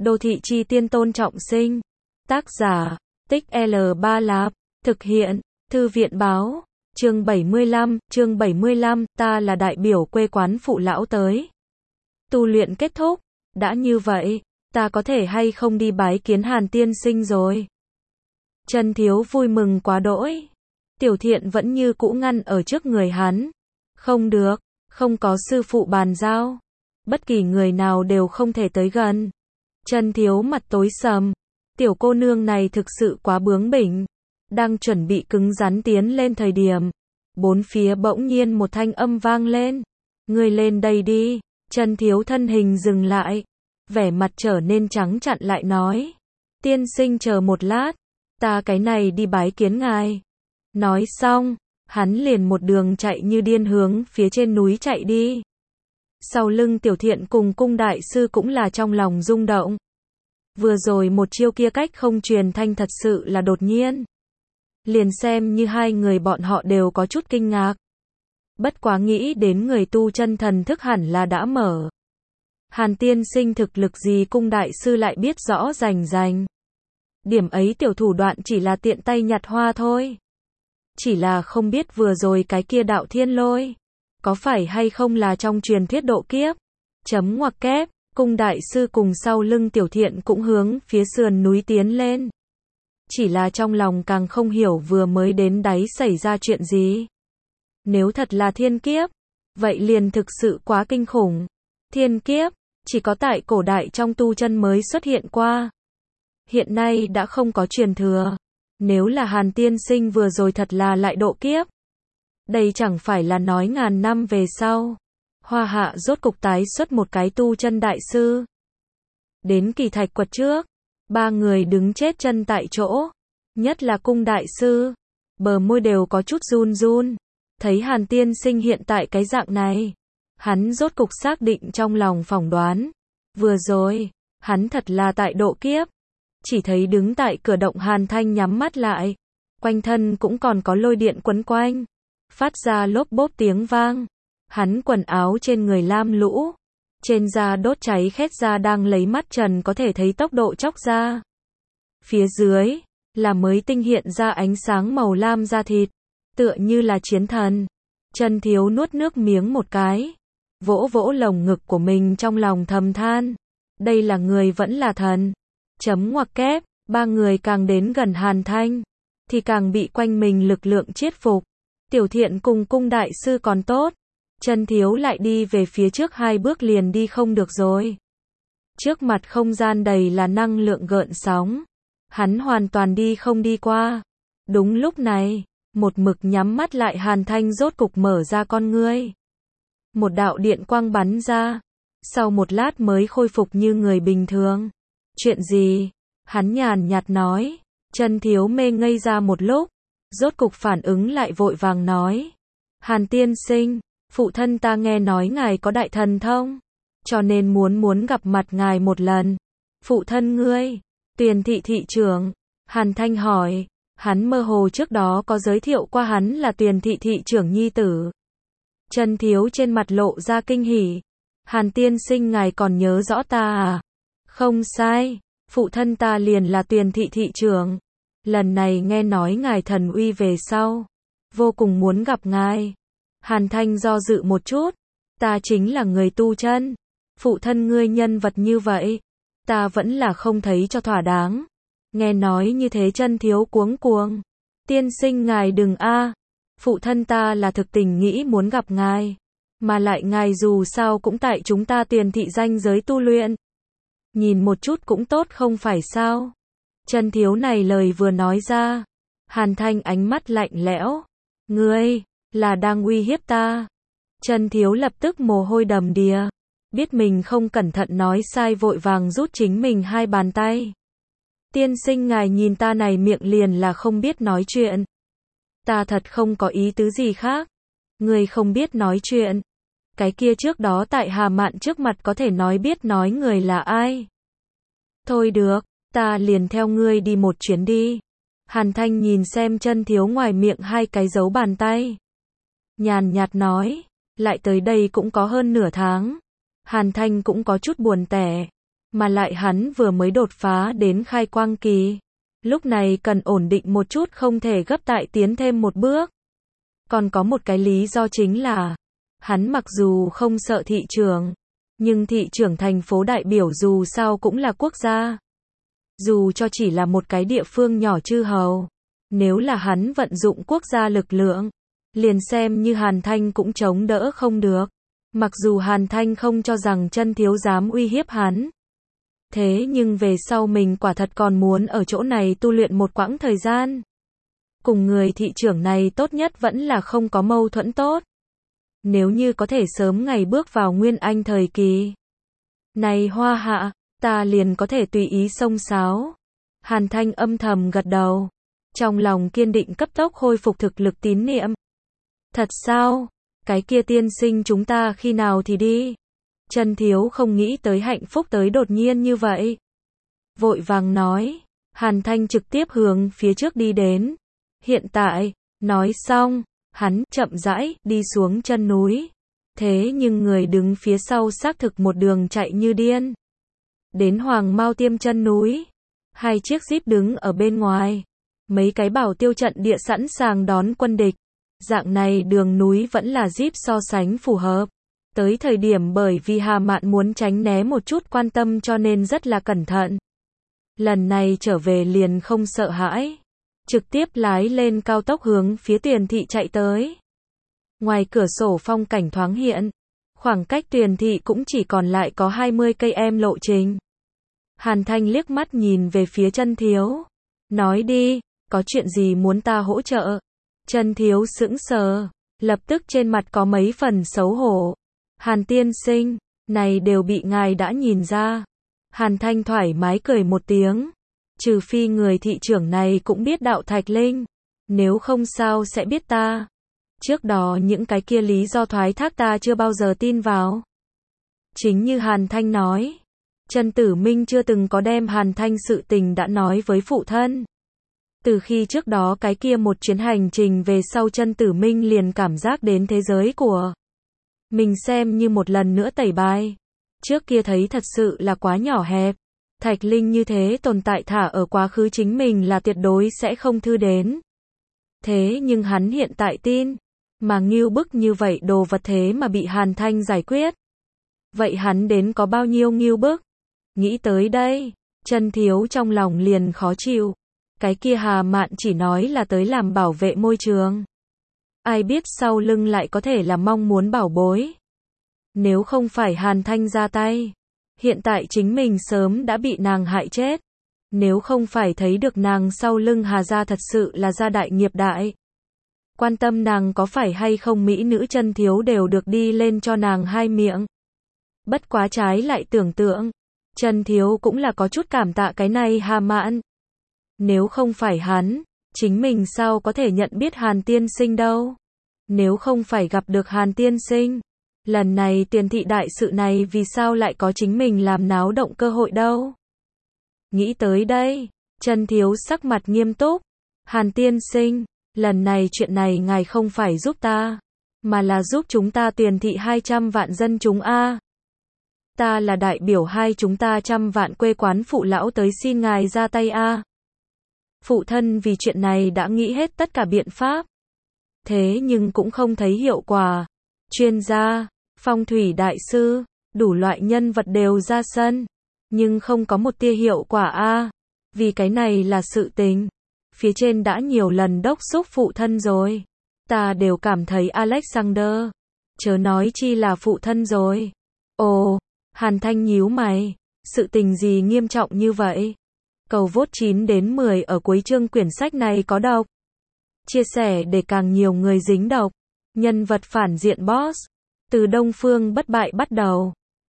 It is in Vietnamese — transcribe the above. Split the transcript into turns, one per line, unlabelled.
Đô thị chi tiên Tôn Trọng Sinh. Tác giả, Tích L3 Lạp. Thực hiện, Thư viện báo. Chương 75, ta là đại biểu quê quán phụ lão tới. Tu luyện kết thúc. Đã như vậy, ta có thể hay không đi bái kiến Hàn tiên sinh rồi. Trần Thiếu vui mừng quá đỗi. Tiểu Thiện vẫn như cũ ngăn ở trước người hắn. Không được, không có sư phụ bàn giao. Bất kỳ người nào đều không thể tới gần. Trần Thiếu mặt tối sầm. Tiểu cô nương này thực sự quá bướng bỉnh. Đang chuẩn bị cứng rắn tiến lên thời điểm. Bốn phía bỗng nhiên một thanh âm vang lên. Ngươi lên đây đi. Trần Thiếu thân hình dừng lại. Vẻ mặt trở nên trắng chặn lại nói. Tiên sinh chờ một lát. Ta cái này đi bái kiến ngài. Nói xong, hắn liền một đường chạy như điên hướng phía trên núi chạy đi. Sau lưng Tiểu Thiện cùng cung đại sư cũng là trong lòng rung động. Vừa rồi một chiêu kia cách không truyền thanh thật sự là đột nhiên. Liền xem như hai người bọn họ đều có chút kinh ngạc. Bất quá nghĩ đến người tu chân thần thức hẳn là đã mở. Hàn tiên sinh thực lực gì cung đại sư lại biết rõ rành rành. Điểm ấy tiểu thủ đoạn chỉ là tiện tay nhặt hoa thôi. Chỉ là không biết vừa rồi cái kia đạo thiên lôi. Có phải hay không là trong truyền thuyết độ kiếp. Chấm ngoặc kép, cung đại sư cùng sau lưng Tiểu Thiện cũng hướng phía sườn núi tiến lên. Chỉ là trong lòng càng không hiểu vừa mới đến đáy xảy ra chuyện gì. Nếu thật là thiên kiếp, vậy liền thực sự quá kinh khủng. Thiên kiếp, chỉ có tại cổ đại trong tu chân mới xuất hiện qua. Hiện nay đã không có truyền thừa. Nếu là Hàn tiên sinh vừa rồi thật là lại độ kiếp. Đây chẳng phải là nói ngàn năm về sau. Hoa Hạ rốt cục tái xuất một cái tu chân đại sư. Đến kỳ thạch quật trước. Ba người đứng chết chân tại chỗ. Nhất là cung đại sư. Bờ môi đều có chút run run. Thấy Hàn tiên sinh hiện tại cái dạng này. Hắn rốt cục xác định trong lòng phỏng đoán. Vừa rồi, hắn thật là tại độ kiếp. Chỉ thấy đứng tại cửa động Hàn Thanh nhắm mắt lại. Quanh thân cũng còn có lôi điện quấn quanh. Phát ra lốp bốp tiếng vang. Hắn quần áo trên người lam lũ. Trên da đốt cháy khét da đang lấy mắt trần có thể thấy tốc độ chóc ra. Phía dưới, là mới tinh hiện ra ánh sáng màu lam da thịt. Tựa như là chiến thần. Trần Thiếu nuốt nước miếng một cái. Vỗ vỗ lồng ngực của mình trong lòng thầm than. Đây là người vẫn là thần. Chấm ngoặc kép, ba người càng đến gần Hàn Thanh. Thì càng bị quanh mình lực lượng chiết phục. Tiểu Thiện cùng cung đại sư còn tốt. Trần Thiếu lại đi về phía trước hai bước liền đi không được rồi. Trước mặt không gian đầy là năng lượng gợn sóng. Hắn hoàn toàn đi không đi qua. Đúng lúc này, một mực nhắm mắt lại Hàn Thanh rốt cục mở ra con ngươi. Một đạo điện quang bắn ra. Sau một lát mới khôi phục như người bình thường. Chuyện gì? Hắn nhàn nhạt nói. Trần Thiếu mê ngây ra một lúc. Rốt cục phản ứng lại vội vàng nói. Hàn tiên sinh, phụ thân ta nghe nói ngài có đại thần thông. Cho nên muốn gặp mặt ngài một lần. Phụ thân ngươi, Tuyền thị thị trưởng. Hàn Thanh hỏi. Hắn mơ hồ trước đó có giới thiệu qua hắn là Tuyền thị thị trưởng nhi tử. Trần Thiếu trên mặt lộ ra kinh hỉ. Hàn tiên sinh ngài còn nhớ rõ ta à? Không sai, phụ thân ta liền là Tuyền thị thị trưởng. Lần này nghe nói ngài thần uy về sau. Vô cùng muốn gặp ngài. Hàn Thanh do dự một chút. Ta chính là người tu chân. Phụ thân ngươi nhân vật như vậy. Ta vẫn là không thấy cho thỏa đáng. Nghe nói như thế Trần Thiếu cuống cuồng. Tiên sinh ngài đừng a. Phụ thân ta là thực tình nghĩ muốn gặp ngài. Mà lại ngài dù sao cũng tại chúng ta Tuyền thị danh giới tu luyện. Nhìn một chút cũng tốt không phải sao. Trần Thiếu này lời vừa nói ra. Hàn Thanh ánh mắt lạnh lẽo. Ngươi, là đang uy hiếp ta. Trần Thiếu lập tức mồ hôi đầm đìa. Biết mình không cẩn thận nói sai vội vàng rút chính mình hai bàn tay. Tiên sinh ngài nhìn ta này miệng liền là không biết nói chuyện. Ta thật không có ý tứ gì khác. Ngươi không biết nói chuyện. Cái kia trước đó tại Hà Mạn trước mặt có thể nói biết nói người là ai. Thôi được, ta liền theo ngươi đi một chuyến đi. Hàn Thanh nhìn xem Trần Thiếu ngoài miệng hai cái dấu bàn tay. Nhàn nhạt nói, lại tới đây cũng có hơn nửa tháng. Hàn Thanh cũng có chút buồn tẻ. Mà lại hắn vừa mới đột phá đến khai quang kỳ. Lúc này cần ổn định một chút, không thể gấp tại tiến thêm một bước. Còn có một cái lý do chính là, hắn mặc dù không sợ thị trưởng, nhưng thị trưởng thành phố đại biểu dù sao cũng là quốc gia. Dù cho chỉ là một cái địa phương nhỏ chư hầu, nếu là hắn vận dụng quốc gia lực lượng, liền xem như Hàn Thanh cũng chống đỡ không được. Mặc dù Hàn Thanh không cho rằng Chân Thiếu dám uy hiếp hắn. Thế nhưng về sau mình quả thật còn muốn ở chỗ này tu luyện một quãng thời gian. Cùng người thị trưởng này tốt nhất vẫn là không có mâu thuẫn tốt. Nếu như có thể sớm ngày bước vào Nguyên Anh thời kỳ. Này Hoa Hạ, ta liền có thể tùy ý xông xáo. Hàn Thanh âm thầm gật đầu. Trong lòng kiên định cấp tốc khôi phục thực lực tín niệm. Thật sao? Cái kia tiên sinh chúng ta khi nào thì đi? Chân Thiếu không nghĩ tới hạnh phúc tới đột nhiên như vậy. Vội vàng nói. Hàn Thanh trực tiếp hướng phía trước đi đến. Hiện tại, nói xong, hắn chậm rãi đi xuống chân núi. Thế nhưng người đứng phía sau xác thực một đường chạy như điên. Đến Hoàng Mao Tiêm chân núi. 2 chiếc jeep đứng ở bên ngoài. Mấy cái bảo tiêu trận địa sẵn sàng đón quân địch. Dạng này đường núi vẫn là jeep so sánh phù hợp. Tới thời điểm bởi vì Hà Mạn muốn tránh né một chút quan tâm cho nên rất là cẩn thận. Lần này trở về liền không sợ hãi. Trực tiếp lái lên cao tốc hướng phía Tuyền Thị chạy tới. Ngoài cửa sổ phong cảnh thoáng hiện. Khoảng cách Tuyền Thị cũng chỉ còn lại có 20 cây lộ trình. Hàn Thanh liếc mắt nhìn về phía Chân Thiếu. Nói đi, có chuyện gì muốn ta hỗ trợ? Chân Thiếu sững sờ. Lập tức trên mặt có mấy phần xấu hổ. Hàn tiên sinh, này đều bị ngài đã nhìn ra. Hàn Thanh thoải mái cười một tiếng. Trừ phi người thị trưởng này cũng biết đạo Thạch Linh. Nếu không sao sẽ biết ta. Trước đó những cái kia lý do thoái thác ta chưa bao giờ tin vào. Chính như Hàn Thanh nói. Chân Tử Minh chưa từng có đem Hàn Thanh sự tình đã nói với phụ thân. Từ khi trước đó cái kia một chuyến hành trình về sau Chân Tử Minh liền cảm giác đến thế giới của mình xem như một lần nữa tẩy bài. Trước kia thấy thật sự là quá nhỏ hẹp. Thạch Linh như thế tồn tại thả ở quá khứ chính mình là tuyệt đối sẽ không thư đến. Thế nhưng hắn hiện tại tin. Mà ngưu bức như vậy đồ vật thế mà bị Hàn Thanh giải quyết. Vậy hắn đến có bao nhiêu ngưu bức? Nghĩ tới đây. Chân Thiếu trong lòng liền khó chịu. Cái kia Hà Mạn chỉ nói là tới làm bảo vệ môi trường. Ai biết sau lưng lại có thể là mong muốn bảo bối. Nếu không phải Hàn Thanh ra tay, hiện tại chính mình sớm đã bị nàng hại chết. Nếu không phải thấy được nàng sau lưng Hà gia thật sự là gia đại nghiệp đại. Quan tâm nàng có phải hay không mỹ nữ Chân Thiếu đều được đi lên cho nàng 2 miệng. Bất quá trái lại tưởng tượng, Chân Thiếu cũng là có chút cảm tạ cái này Hà Mạn. Nếu không phải hắn, chính mình sao có thể nhận biết Hàn tiên sinh đâu. Nếu không phải gặp được Hàn tiên sinh, lần này Tiền Thị đại sự này vì sao lại có chính mình làm náo động cơ hội đâu. Nghĩ tới đây, Chân Thiếu sắc mặt nghiêm túc. Hàn tiên sinh, lần này chuyện này ngài không phải giúp ta, mà là giúp chúng ta Tiền Thị 200 vạn dân chúng a. Ta là đại biểu chúng ta 100 vạn quê quán phụ lão tới xin ngài ra tay a. Phụ thân vì chuyện này đã nghĩ hết tất cả biện pháp. Thế nhưng cũng không thấy hiệu quả. Chuyên gia, phong thủy đại sư, đủ loại nhân vật đều ra sân. Nhưng không có một tia hiệu quả a. Vì cái này là sự tình. Phía trên đã nhiều lần đốc xúc phụ thân rồi. Ta đều cảm thấy Alexander. Chớ nói chi là phụ thân rồi. Ồ, Hàn Thanh nhíu mày. Sự tình gì nghiêm trọng như vậy? Cầu vote 9 đến 10 ở cuối chương quyển sách này có đọc. Chia sẻ để càng nhiều người dính độc. Nhân vật phản diện boss. Từ Đông Phương bất bại bắt đầu.